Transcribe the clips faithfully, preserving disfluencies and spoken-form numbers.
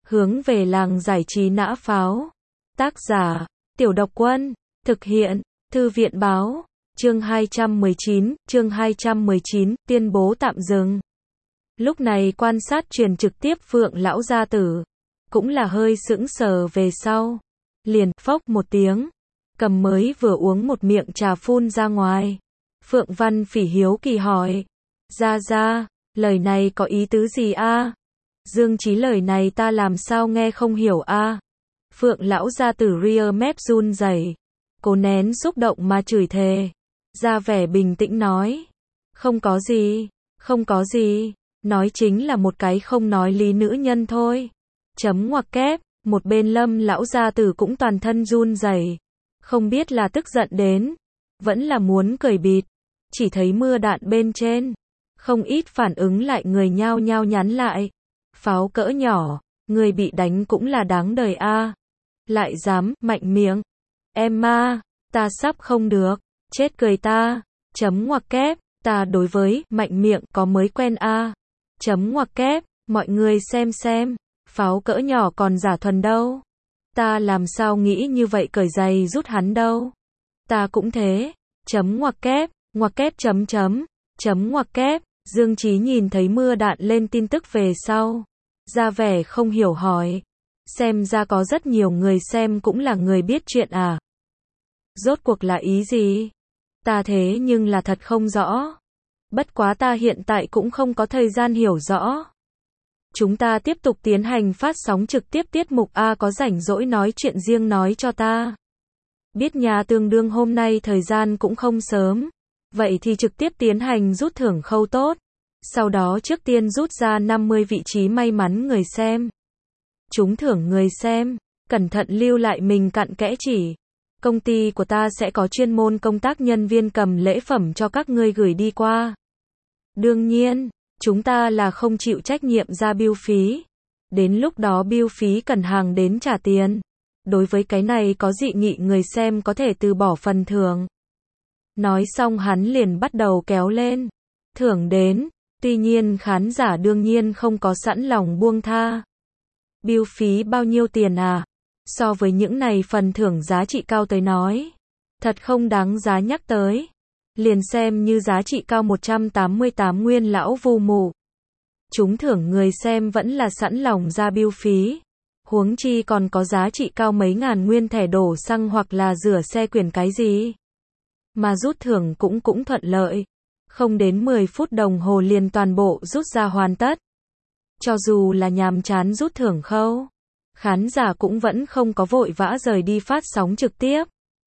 Hướng về làng giải trí nã pháo. Tác giả, Tiểu Độc Quân. Thực hiện, Thư viện báo. Chương hai trăm mười chín, chương hai trăm mười chín, tuyên bố tạm dừng. Lúc này quan sát truyền trực tiếp Phượng lão gia tử, cũng là hơi sững sờ về sau. Liền, phốc một tiếng, cầm mới vừa uống một miệng trà phun ra ngoài. Phượng Văn Phỉ hiếu kỳ hỏi. Gia Gia, lời này có ý tứ gì a? Dương Chí lời này ta làm sao nghe không hiểu a? Phượng lão gia tử ria mép run rẩy, cố nén xúc động mà chửi thề, ra vẻ bình tĩnh nói. Không có gì, không có gì, nói chính là một cái không nói lý nữ nhân thôi. Chấm ngoặc kép, một bên Lâm lão gia tử cũng toàn thân run rẩy, không biết là tức giận đến, vẫn là muốn cười bịt. Chỉ thấy mưa đạn bên trên, không ít phản ứng lại người nhao nhao nhắn lại. Pháo cỡ nhỏ, người bị đánh cũng là đáng đời a. Lại dám, mạnh miệng. Em ma, ta sắp không được, chết cười ta. Chấm ngoặc kép, ta đối với, mạnh miệng, có mới quen a. Chấm ngoặc kép, mọi người xem xem, pháo cỡ nhỏ còn giả thuần đâu. Ta làm sao nghĩ như vậy cởi giày rút hắn đâu. Ta cũng thế. Chấm ngoặc kép, ngoặc kép chấm chấm, chấm ngoặc kép. Dương Chí nhìn thấy mưa đạn lên tin tức về sau, ra vẻ không hiểu hỏi. Xem ra có rất nhiều người xem cũng là người biết chuyện à. Rốt cuộc là ý gì? Ta thế nhưng là thật không rõ. Bất quá ta hiện tại cũng không có thời gian hiểu rõ. Chúng ta tiếp tục tiến hành phát sóng trực tiếp tiết mục A, có rảnh rỗi nói chuyện riêng nói cho ta. Biết nhà tương đương hôm nay thời gian cũng không sớm. Vậy thì trực tiếp tiến hành rút thưởng khâu tốt. Sau đó trước tiên rút ra năm mươi vị trí may mắn người xem. Trúng thưởng người xem, cẩn thận lưu lại mình cặn kẽ chỉ. Công ty của ta sẽ có chuyên môn công tác nhân viên cầm lễ phẩm cho các ngươi gửi đi qua. Đương nhiên, chúng ta là không chịu trách nhiệm ra bill phí. Đến lúc đó bill phí cần hàng đến trả tiền. Đối với cái này có dị nghị người xem có thể từ bỏ phần thưởng. Nói xong hắn liền bắt đầu kéo lên. Thưởng đến, tuy nhiên khán giả đương nhiên không có sẵn lòng buông tha. Bill phí bao nhiêu tiền à? So với những này phần thưởng giá trị cao tới nói, thật không đáng giá nhắc tới. Liền xem như giá trị cao một trăm tám mươi tám nguyên lão vu mù. Chúng thưởng người xem vẫn là sẵn lòng ra bill phí. Huống chi còn có giá trị cao mấy ngàn nguyên thẻ đổ xăng hoặc là rửa xe quyển cái gì. Mà rút thưởng cũng cũng thuận lợi. Không đến mười phút đồng hồ liền toàn bộ rút ra hoàn tất. Cho dù là nhàm chán rút thưởng khâu, khán giả cũng vẫn không có vội vã rời đi phát sóng trực tiếp.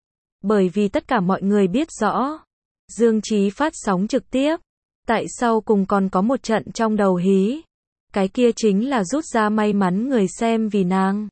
Bởi vì tất cả mọi người biết rõ, Dương Chí phát sóng trực tiếp, tại sau cùng còn có một trận trong đầu hí. Cái kia chính là rút ra may mắn người xem vì nàng.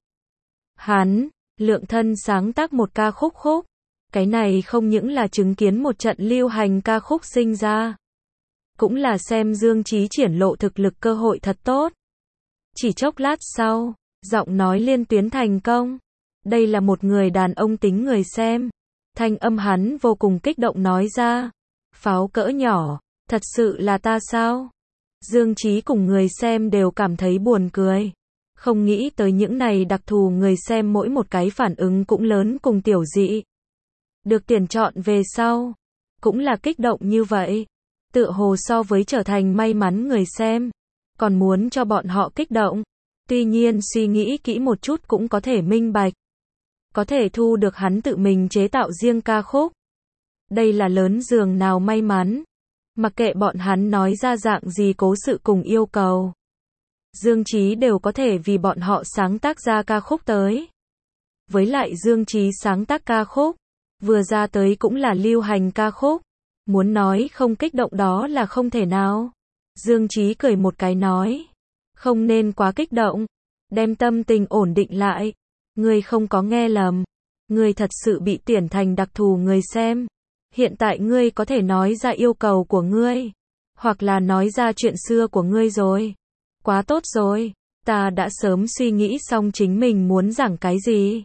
Hắn, lượng thân sáng tác một ca khúc khúc. Cái này không những là chứng kiến một trận lưu hành ca khúc sinh ra, cũng là xem Dương Chí triển lộ thực lực cơ hội thật tốt. Chỉ chốc lát sau, giọng nói liên tuyến thành công. Đây là một người đàn ông tính người xem. Thanh âm hắn vô cùng kích động nói ra. Pháo cỡ nhỏ, thật sự là ta sao? Dương Chí cùng người xem đều cảm thấy buồn cười. Không nghĩ tới những này đặc thù người xem mỗi một cái phản ứng cũng lớn cùng tiểu dị. Được tuyển chọn về sau, cũng là kích động như vậy. Tựa hồ so với trở thành may mắn người xem, còn muốn cho bọn họ kích động. Tuy nhiên suy nghĩ kỹ một chút cũng có thể minh bạch. Có thể thu được hắn tự mình chế tạo riêng ca khúc. Đây là lớn giường nào may mắn. Mặc kệ bọn hắn nói ra dạng gì cố sự cùng yêu cầu, Dương Chí đều có thể vì bọn họ sáng tác ra ca khúc tới. Với lại Dương Chí sáng tác ca khúc, vừa ra tới cũng là lưu hành ca khúc. Muốn nói không kích động đó là không thể nào. Dương Chí cười một cái nói. Không nên quá kích động. Đem tâm tình ổn định lại. Ngươi không có nghe lầm. Ngươi thật sự bị tuyển thành đặc thù người xem. Hiện tại ngươi có thể nói ra yêu cầu của ngươi. Hoặc là nói ra chuyện xưa của ngươi rồi. Quá tốt rồi. Ta đã sớm suy nghĩ xong chính mình muốn giảng cái gì.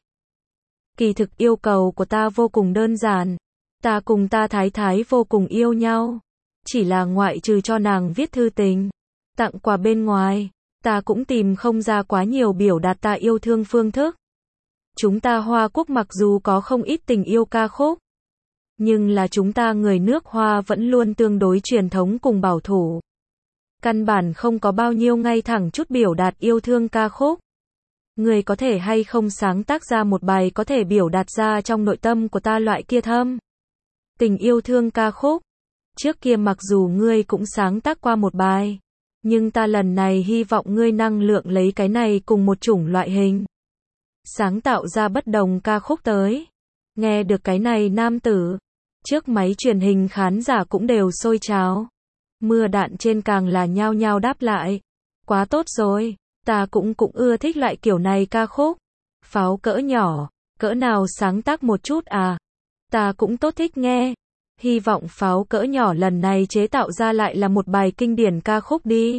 Kỳ thực yêu cầu của ta vô cùng đơn giản. Ta cùng ta thái thái vô cùng yêu nhau. Chỉ là ngoại trừ cho nàng viết thư tình, tặng quà bên ngoài, Ta cũng tìm không ra quá nhiều biểu đạt ta yêu thương phương thức. Chúng ta Hoa Quốc mặc dù có không ít tình yêu ca khúc, nhưng là chúng ta người nước Hoa vẫn luôn tương đối truyền thống cùng bảo thủ. Căn bản không có bao nhiêu ngay thẳng chút biểu đạt yêu thương ca khúc. Người có thể hay không sáng tác ra một bài có thể biểu đạt ra trong nội tâm của ta loại kia thâm tình yêu thương ca khúc. Trước kia mặc dù ngươi cũng sáng tác qua một bài, nhưng ta lần này hy vọng ngươi năng lượng lấy cái này cùng một chủng loại hình, sáng tạo ra bất đồng ca khúc tới. Nghe được cái này nam tử, trước máy truyền hình khán giả cũng đều sôi trào. Mưa đạn trên càng là nhao nhao đáp lại. Quá tốt rồi, ta cũng cũng ưa thích loại kiểu này ca khúc. Pháo cỡ nhỏ, cỡ nào sáng tác một chút à? Ta cũng tốt thích nghe. Hy vọng pháo cỡ nhỏ lần này chế tạo ra lại là một bài kinh điển ca khúc đi.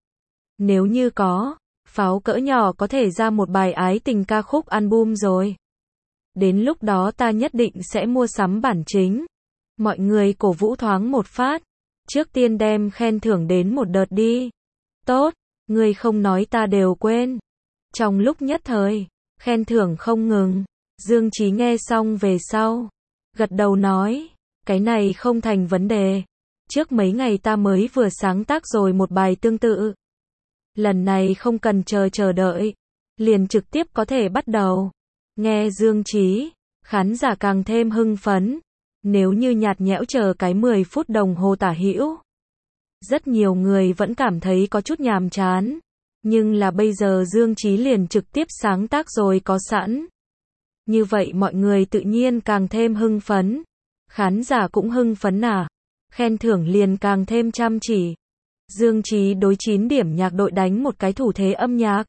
Nếu như có, pháo cỡ nhỏ có thể ra một bài ái tình ca khúc album rồi. Đến lúc đó ta nhất định sẽ mua sắm bản chính. Mọi người cổ vũ thoáng một phát. Trước tiên đem khen thưởng đến một đợt đi. Tốt, người không nói ta đều quên. Trong lúc nhất thời, khen thưởng không ngừng. Dương Chí nghe xong về sau, gật đầu nói, cái này không thành vấn đề. Trước mấy ngày ta mới vừa sáng tác rồi một bài tương tự. Lần này không cần chờ chờ đợi, liền trực tiếp có thể bắt đầu. Nghe Dương Chí, khán giả càng thêm hưng phấn. Nếu như nhạt nhẽo chờ cái mười phút đồng hồ tả hữu, rất nhiều người vẫn cảm thấy có chút nhàm chán. Nhưng là bây giờ Dương Chí liền trực tiếp sáng tác rồi có sẵn. Như vậy mọi người tự nhiên càng thêm hưng phấn. Khán giả cũng hưng phấn à. Khen thưởng liền càng thêm chăm chỉ. Dương Chí đối chín điểm nhạc đội đánh một cái thủ thế âm nhạc.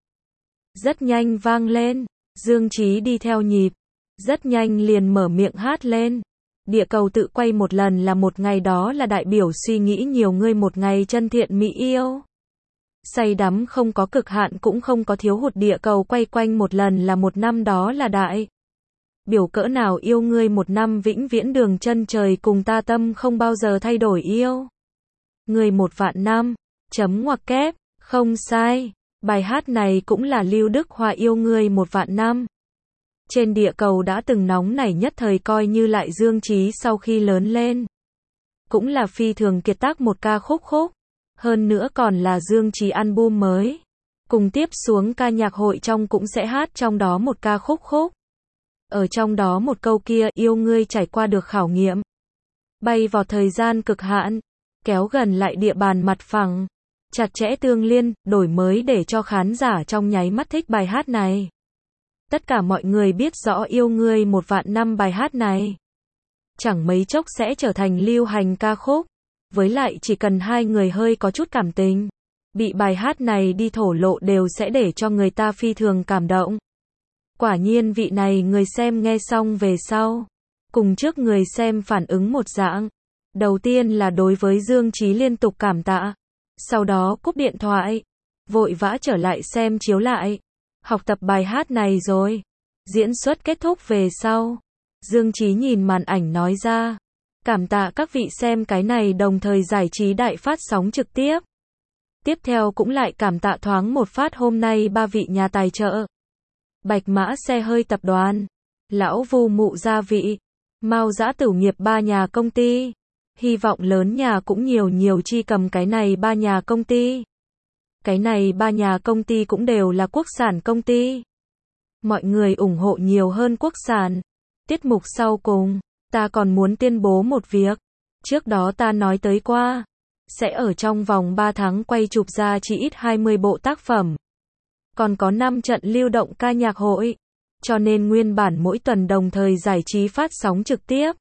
Rất nhanh vang lên. Dương Chí đi theo nhịp. Rất nhanh liền mở miệng hát lên. Địa cầu tự quay một lần là một ngày, đó là đại biểu suy nghĩ nhiều ngươi một ngày chân thiện mỹ yêu. Say đắm không có cực hạn cũng không có thiếu hụt, địa cầu quay quanh một lần là một năm, đó là đại biểu cỡ nào yêu ngươi một năm, vĩnh viễn đường chân trời cùng ta tâm không bao giờ thay đổi yêu. Ngươi một vạn năm, chấm ngoặc kép, không sai. Bài hát này cũng là Lưu Đức Hoa yêu ngươi một vạn năm. Trên địa cầu đã từng nóng nảy nhất thời, coi như lại Dương Chí sau khi lớn lên, cũng là phi thường kiệt tác một ca khúc khúc. Hơn nữa còn là Dương Chí album mới. Cùng tiếp xuống ca nhạc hội trong cũng sẽ hát trong đó một ca khúc khúc. Ở trong đó một câu kia, yêu ngươi trải qua được khảo nghiệm. Bay vào thời gian cực hạn, kéo gần lại địa bàn mặt phẳng, chặt chẽ tương liên, đổi mới để cho khán giả trong nháy mắt thích bài hát này. Tất cả mọi người biết rõ yêu ngươi một vạn năm bài hát này chẳng mấy chốc sẽ trở thành lưu hành ca khúc. Với lại chỉ cần hai người hơi có chút cảm tình, bị bài hát này đi thổ lộ đều sẽ để cho người ta phi thường cảm động. Quả nhiên vị này người xem nghe xong về sau, cùng trước người xem phản ứng một dạng. Đầu tiên là đối với Dương Chí liên tục cảm tạ, sau đó cúp điện thoại, vội vã trở lại xem chiếu lại, học tập bài hát này rồi. Diễn xuất kết thúc về sau, Dương Chí nhìn màn ảnh nói ra, cảm tạ các vị xem cái này đồng thời giải trí đại phát sóng trực tiếp. Tiếp theo cũng lại cảm tạ thoáng một phát hôm nay ba vị nhà tài trợ. Bạch Mã Xe Hơi Tập đoàn, Lão Vu Mụ Gia Vị, Mao Dã Tửu Nghiệp, ba nhà công ty. Hy vọng lớn nhà cũng nhiều nhiều chi cầm cái này ba nhà công ty. Cái này ba nhà công ty cũng đều là quốc sản công ty. Mọi người ủng hộ nhiều hơn quốc sản. Tiết mục sau cùng, ta còn muốn tuyên bố một việc. Trước đó ta nói tới qua, sẽ ở trong vòng ba tháng quay chụp ra chỉ ít hai mươi bộ tác phẩm. Còn có năm trận lưu động ca nhạc hội. Cho nên nguyên bản mỗi tuần đồng thời giải trí phát sóng trực tiếp.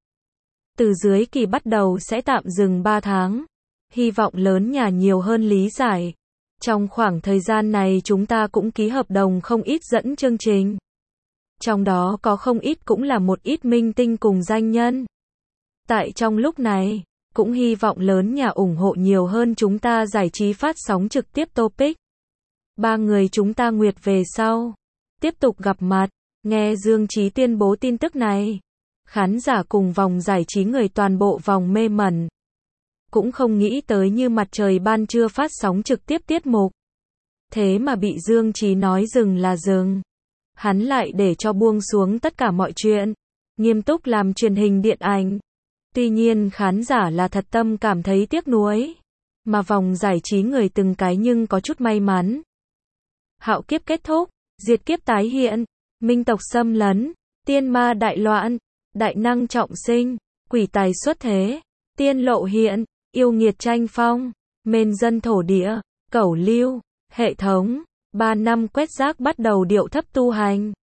Từ dưới kỳ bắt đầu sẽ tạm dừng ba tháng. Hy vọng lớn nhà nhiều hơn lý giải. Trong khoảng thời gian này chúng ta cũng ký hợp đồng không ít dẫn chương trình. Trong đó có không ít cũng là một ít minh tinh cùng danh nhân. Tại trong lúc này, cũng hy vọng lớn nhà ủng hộ nhiều hơn chúng ta giải trí phát sóng trực tiếp topic. Ba người chúng ta nguyệt về sau. Tiếp tục gặp mặt, nghe Dương Chí tuyên bố tin tức này. Khán giả cùng vòng giải trí người toàn bộ vòng mê mẩn. Cũng không nghĩ tới như mặt trời ban trưa phát sóng trực tiếp tiết mục. Thế mà bị Dương Chí nói dừng là dừng. Hắn lại để cho buông xuống tất cả mọi chuyện, nghiêm túc làm truyền hình điện ảnh. Tuy nhiên khán giả là thật tâm cảm thấy tiếc nuối. Mà vòng giải trí người từng cái nhưng có chút may mắn. Hạo kiếp kết thúc, diệt kiếp tái hiện, minh tộc xâm lấn, tiên ma đại loạn, đại năng trọng sinh, quỷ tài xuất thế, tiên lộ hiện, yêu nghiệt tranh phong, mên dân thổ địa, cẩu lưu, hệ thống, ba năm quét rác bắt đầu điệu thấp tu hành.